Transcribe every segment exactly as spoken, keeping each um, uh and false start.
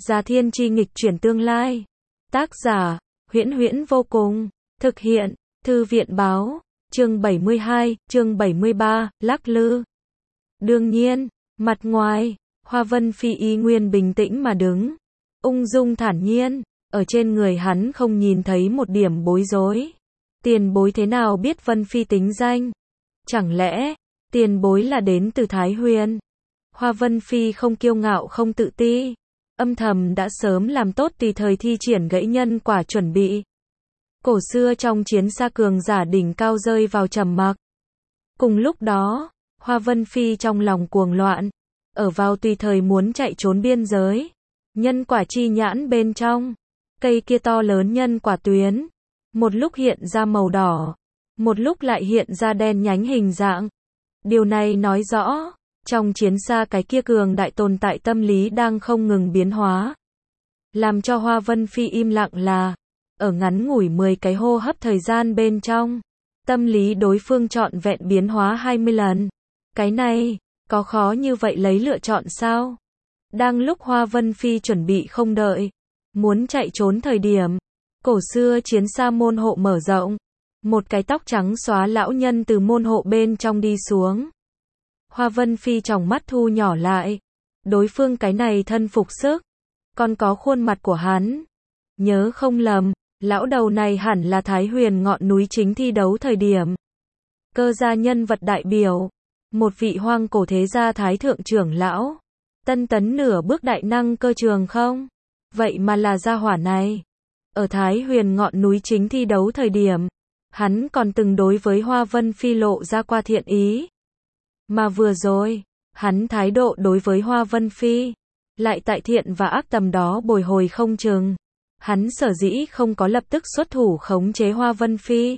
Già Thiên Chi nghịch chuyển tương lai. Tác giả, Huyễn Huyễn vô cùng. Thực hiện, Thư viện báo. Chương bảy mươi hai, chương bảy mươi ba, lắc lư. Đương nhiên, mặt ngoài, Hoa Vân Phi y nguyên bình tĩnh mà đứng. Ung dung thản nhiên, ở trên người hắn không nhìn thấy một điểm bối rối. Tiền bối thế nào biết Vân Phi tính danh? Chẳng lẽ, tiền bối là đến từ Thái Huyền? Hoa Vân Phi không kiêu ngạo không tự ti. Âm thầm đã sớm làm tốt tùy thời thi triển gãy nhân quả chuẩn bị. Cổ xưa trong chiến xa cường giả đỉnh cao rơi vào trầm mặc. Cùng lúc đó, Hoa Vân Phi trong lòng cuồng loạn, ở vào tùy thời muốn chạy trốn biên giới. Nhân quả chi nhãn bên trong, cây kia to lớn nhân quả tuyến, một lúc hiện ra màu đỏ, một lúc lại hiện ra đen nhánh hình dạng. Điều này nói rõ, trong chiến xa cái kia cường đại tồn tại tâm lý đang không ngừng biến hóa. Làm cho Hoa Vân Phi im lặng là, ở ngắn ngủi mười cái hô hấp thời gian bên trong, tâm lý đối phương trọn vẹn biến hóa hai mươi lần. Cái này, có khó như vậy lấy lựa chọn sao? Đang lúc Hoa Vân Phi chuẩn bị không đợi, muốn chạy trốn thời điểm, cổ xưa chiến xa môn hộ mở rộng, một cái tóc trắng xóa lão nhân từ môn hộ bên trong đi xuống. Hoa Vân Phi tròng mắt thu nhỏ lại, đối phương cái này thân phục sức, còn có khuôn mặt của hắn. Nhớ không lầm, lão đầu này hẳn là Thái Huyền ngọn núi chính thi đấu thời điểm. Cơ gia nhân vật đại biểu, một vị hoang cổ thế gia thái thượng trưởng lão, tân tấn nửa bước đại năng cơ trường không? Vậy mà là gia hỏa này. Ở Thái Huyền ngọn núi chính thi đấu thời điểm, hắn còn từng đối với Hoa Vân Phi lộ ra qua thiện ý. Mà vừa rồi, hắn thái độ đối với Hoa Vân Phi, lại tại thiện và ác tầm đó bồi hồi không chừng. Hắn sở dĩ không có lập tức xuất thủ khống chế Hoa Vân Phi.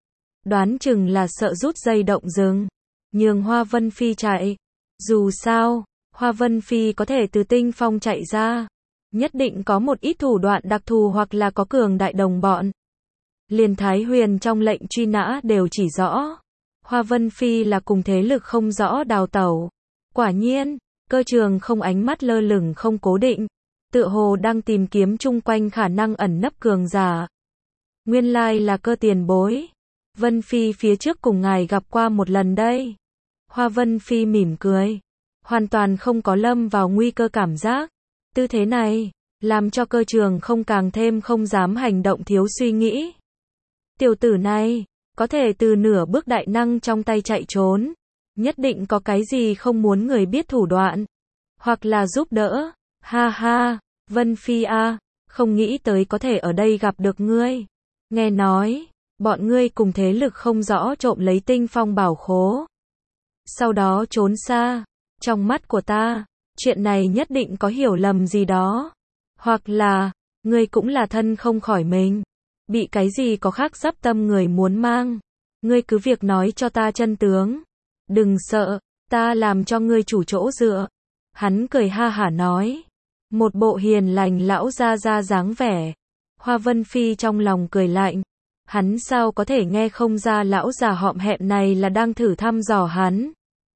Đoán chừng là sợ rút dây động rừng, nhường Hoa Vân Phi chạy. Dù sao, Hoa Vân Phi có thể từ tinh phong chạy ra, nhất định có một ít thủ đoạn đặc thù hoặc là có cường đại đồng bọn. Liền Thái Huyền trong lệnh truy nã đều chỉ rõ, Hoa Vân Phi là cùng thế lực không rõ đào tẩu. Quả nhiên, cơ trường không ánh mắt lơ lửng không cố định, tựa hồ đang tìm kiếm chung quanh khả năng ẩn nấp cường giả. Nguyên lai là cơ tiền bối. Vân Phi phía trước cùng ngài gặp qua một lần đây. Hoa Vân Phi mỉm cười, hoàn toàn không có lâm vào nguy cơ cảm giác. Tư thế này, làm cho cơ trường không càng thêm không dám hành động thiếu suy nghĩ. Tiểu tử này, có thể từ nửa bước đại năng trong tay chạy trốn, nhất định có cái gì không muốn người biết thủ đoạn, hoặc là giúp đỡ. Ha ha, Vân Phi a, không nghĩ tới có thể ở đây gặp được ngươi. Nghe nói, bọn ngươi cùng thế lực không rõ trộm lấy tinh phong bảo khố, sau đó trốn xa. Trong mắt của ta, chuyện này nhất định có hiểu lầm gì đó. Hoặc là, ngươi cũng là thân không khỏi mình, bị cái gì có khác dắp tâm người muốn mang. Ngươi cứ việc nói cho ta chân tướng. Đừng sợ, ta làm cho ngươi chủ chỗ dựa. Hắn cười ha hả nói. Một bộ hiền lành lão gia gia dáng vẻ. Hoa Vân Phi trong lòng cười lạnh. Hắn sao có thể nghe không ra lão già họm hẹm này là đang thử thăm dò hắn.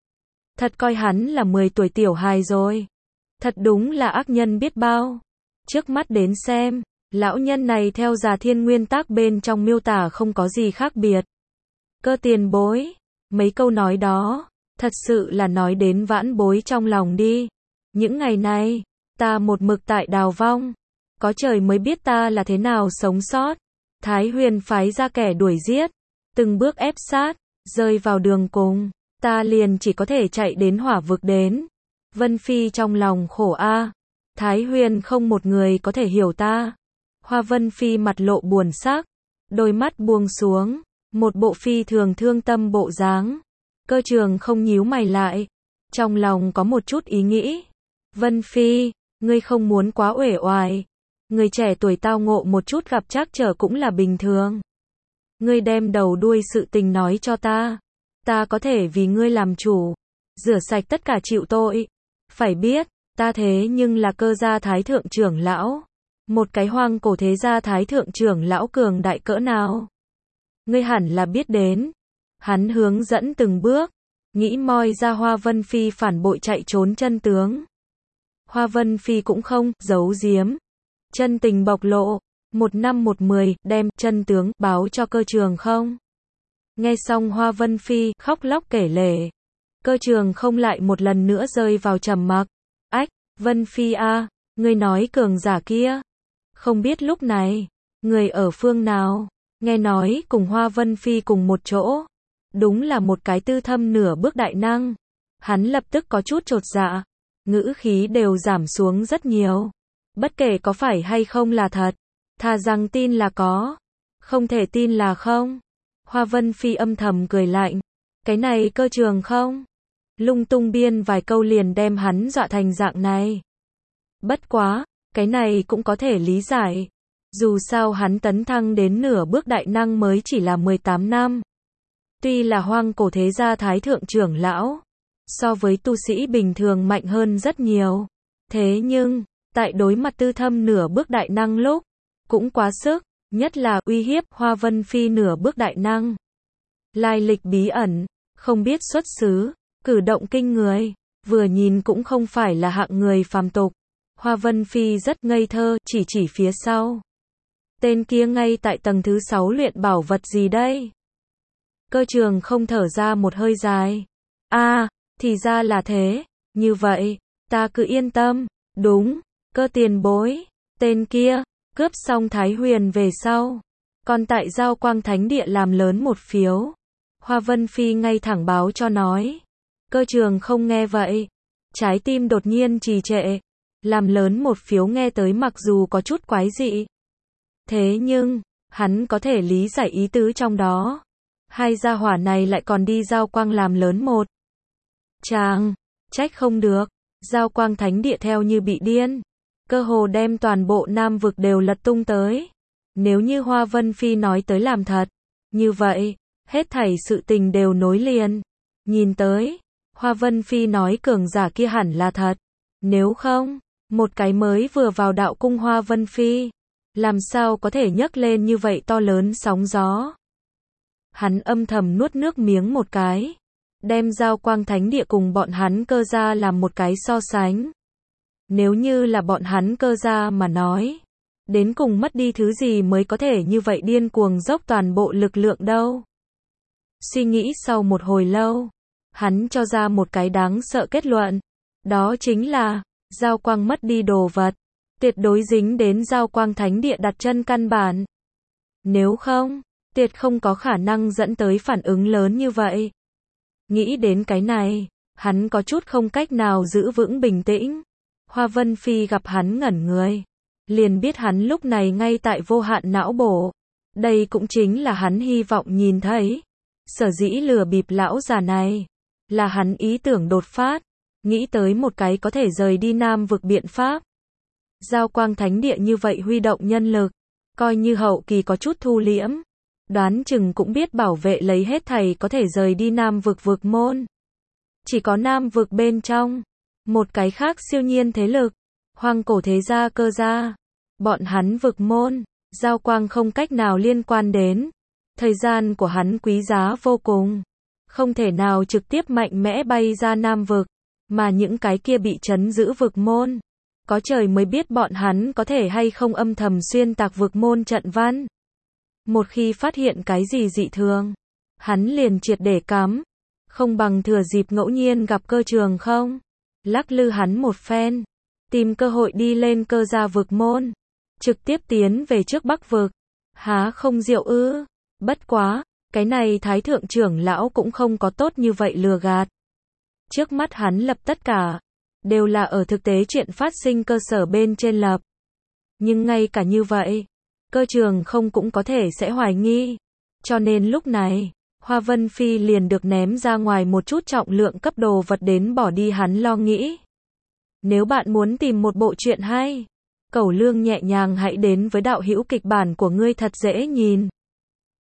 Thật coi hắn là mười tuổi tiểu hài rồi. Thật đúng là ác nhân biết bao. Trước mắt đến xem, lão nhân này theo Già Thiên nguyên tắc bên trong miêu tả không có gì khác biệt. Cơ tiền bối, mấy câu nói đó, thật sự là nói đến vãn bối trong lòng đi. Những ngày này, ta một mực tại đào vong, có trời mới biết ta là thế nào sống sót. Thái Huyền phái ra kẻ đuổi giết, từng bước ép sát, rơi vào đường cùng, ta liền chỉ có thể chạy đến hỏa vực đến. Vân Phi trong lòng khổ a, Thái Huyền không một người có thể hiểu ta. Hoa Vân Phi mặt lộ buồn sắc, đôi mắt buông xuống, một bộ phi thường thương tâm bộ dáng. Cơ trường không nhíu mày lại, trong lòng có một chút ý nghĩ. Vân Phi, ngươi không muốn quá uể oải. Người trẻ tuổi tao ngộ một chút gặp trắc trở cũng là bình thường. Ngươi đem đầu đuôi sự tình nói cho ta, ta có thể vì ngươi làm chủ, rửa sạch tất cả chịu tội. Phải biết, ta thế nhưng là cơ gia thái thượng trưởng lão, một cái hoang cổ thế gia thái thượng trưởng lão cường đại cỡ nào. Ngươi hẳn là biết đến. Hắn hướng dẫn từng bước, nghĩ moi ra Hoa Vân Phi phản bội chạy trốn chân tướng. Hoa Vân Phi cũng không giấu giếm, chân tình bộc lộ, một năm một mười, đem chân tướng báo cho Cơ Trường không. Nghe xong Hoa Vân Phi khóc lóc kể lể, Cơ Trường không lại một lần nữa rơi vào trầm mặc. Ách, Vân Phi a, ngươi nói cường giả kia, không biết lúc này người ở phương nào? Nghe nói cùng Hoa Vân Phi cùng một chỗ, đúng là một cái tư thâm nửa bước đại năng. Hắn lập tức có chút chột dạ, ngữ khí đều giảm xuống rất nhiều. Bất kể có phải hay không là thật, thà rằng tin là có, không thể tin là không. Hoa Vân Phi âm thầm cười lạnh, cái này Cơ Trường không, lung tung biên vài câu liền đem hắn dọa thành dạng này. Bất quá, cái này cũng có thể lý giải. Dù sao hắn tấn thăng đến nửa bước đại năng mới chỉ là mười tám năm. Tuy là hoang cổ thế gia thái thượng trưởng lão, so với tu sĩ bình thường mạnh hơn rất nhiều. Thế nhưng, tại đối mặt tư thâm nửa bước đại năng lúc, cũng quá sức, nhất là uy hiếp Hoa Vân Phi nửa bước đại năng. Lai lịch bí ẩn, không biết xuất xứ, cử động kinh người, vừa nhìn cũng không phải là hạng người phàm tục. Hoa Vân Phi rất ngây thơ, chỉ chỉ phía sau. Tên kia ngay tại tầng thứ sáu luyện bảo vật gì đây? Cơ Trường không thở ra một hơi dài. A, à, thì ra là thế, như vậy, ta cứ yên tâm, đúng, Cơ tiền bối, tên kia, cướp xong Thái Huyền về sau, còn tại Giao Quang Thánh Địa làm lớn một phiếu. Hoa Vân Phi ngay thẳng báo cho nói. Cơ Trường không nghe vậy, trái tim đột nhiên trì trệ, làm lớn một phiếu nghe tới mặc dù có chút quái dị. Thế nhưng, hắn có thể lý giải ý tứ trong đó. Hai gia hỏa này lại còn đi Giao Quang làm lớn một. Chàng, trách không được, Giao Quang Thánh Địa theo như bị điên, cơ hồ đem toàn bộ Nam vực đều lật tung tới. Nếu như Hoa Vân Phi nói tới làm thật, như vậy, hết thảy sự tình đều nối liền. Nhìn tới, Hoa Vân Phi nói cường giả kia hẳn là thật. Nếu không, một cái mới vừa vào đạo cung Hoa Vân Phi, làm sao có thể nhấc lên như vậy to lớn sóng gió. Hắn âm thầm nuốt nước miếng một cái, đem Giao Quang Thánh Địa cùng bọn hắn Cơ gia làm một cái so sánh. Nếu như là bọn hắn Cơ gia mà nói, đến cùng mất đi thứ gì mới có thể như vậy điên cuồng dốc toàn bộ lực lượng đâu. Suy nghĩ sau một hồi lâu, hắn cho ra một cái đáng sợ kết luận, đó chính là, Giao Quang mất đi đồ vật, tuyệt đối dính đến Giao Quang Thánh Địa đặt chân căn bản. Nếu không, tuyệt không có khả năng dẫn tới phản ứng lớn như vậy. Nghĩ đến cái này, hắn có chút không cách nào giữ vững bình tĩnh. Hoa Vân Phi gặp hắn ngẩn người, liền biết hắn lúc này ngay tại vô hạn não bổ. Đây cũng chính là hắn hy vọng nhìn thấy. Sở dĩ lừa bịp lão già này, là hắn ý tưởng đột phát, nghĩ tới một cái có thể rời đi Nam vực biện pháp. Giao Quang Thánh Địa như vậy huy động nhân lực, coi như hậu kỳ có chút thu liễm, đoán chừng cũng biết bảo vệ lấy hết thầy có thể rời đi Nam vực vực môn. Chỉ có Nam vực bên trong, một cái khác siêu nhiên thế lực, hoang cổ thế gia Cơ gia, bọn hắn vực môn, Giao Quang không cách nào liên quan đến. Thời gian của hắn quý giá vô cùng, không thể nào trực tiếp mạnh mẽ bay ra Nam vực, mà những cái kia bị trấn giữ vực môn, có trời mới biết bọn hắn có thể hay không âm thầm xuyên tạc vực môn trận văn. Một khi phát hiện cái gì dị thường, hắn liền triệt để cắm, không bằng thừa dịp ngẫu nhiên gặp Cơ Trường không, lắc lư hắn một phen, tìm cơ hội đi lên Cơ gia vực môn, trực tiếp tiến về trước Bắc vực. Há không diệu ư? Bất quá, cái này Thái thượng trưởng lão cũng không có tốt như vậy lừa gạt. Trước mắt hắn lập tất cả, đều là ở thực tế chuyện phát sinh cơ sở bên trên lập. Nhưng ngay cả như vậy, Cơ Trường không cũng có thể sẽ hoài nghi. Cho nên lúc này, Hoa Vân Phi liền được ném ra ngoài một chút trọng lượng cấp đồ vật đến bỏ đi hắn lo nghĩ. Nếu bạn muốn tìm một bộ truyện hay, Cẩu Lương nhẹ nhàng hãy đến với đạo hữu kịch bản của ngươi thật dễ nhìn.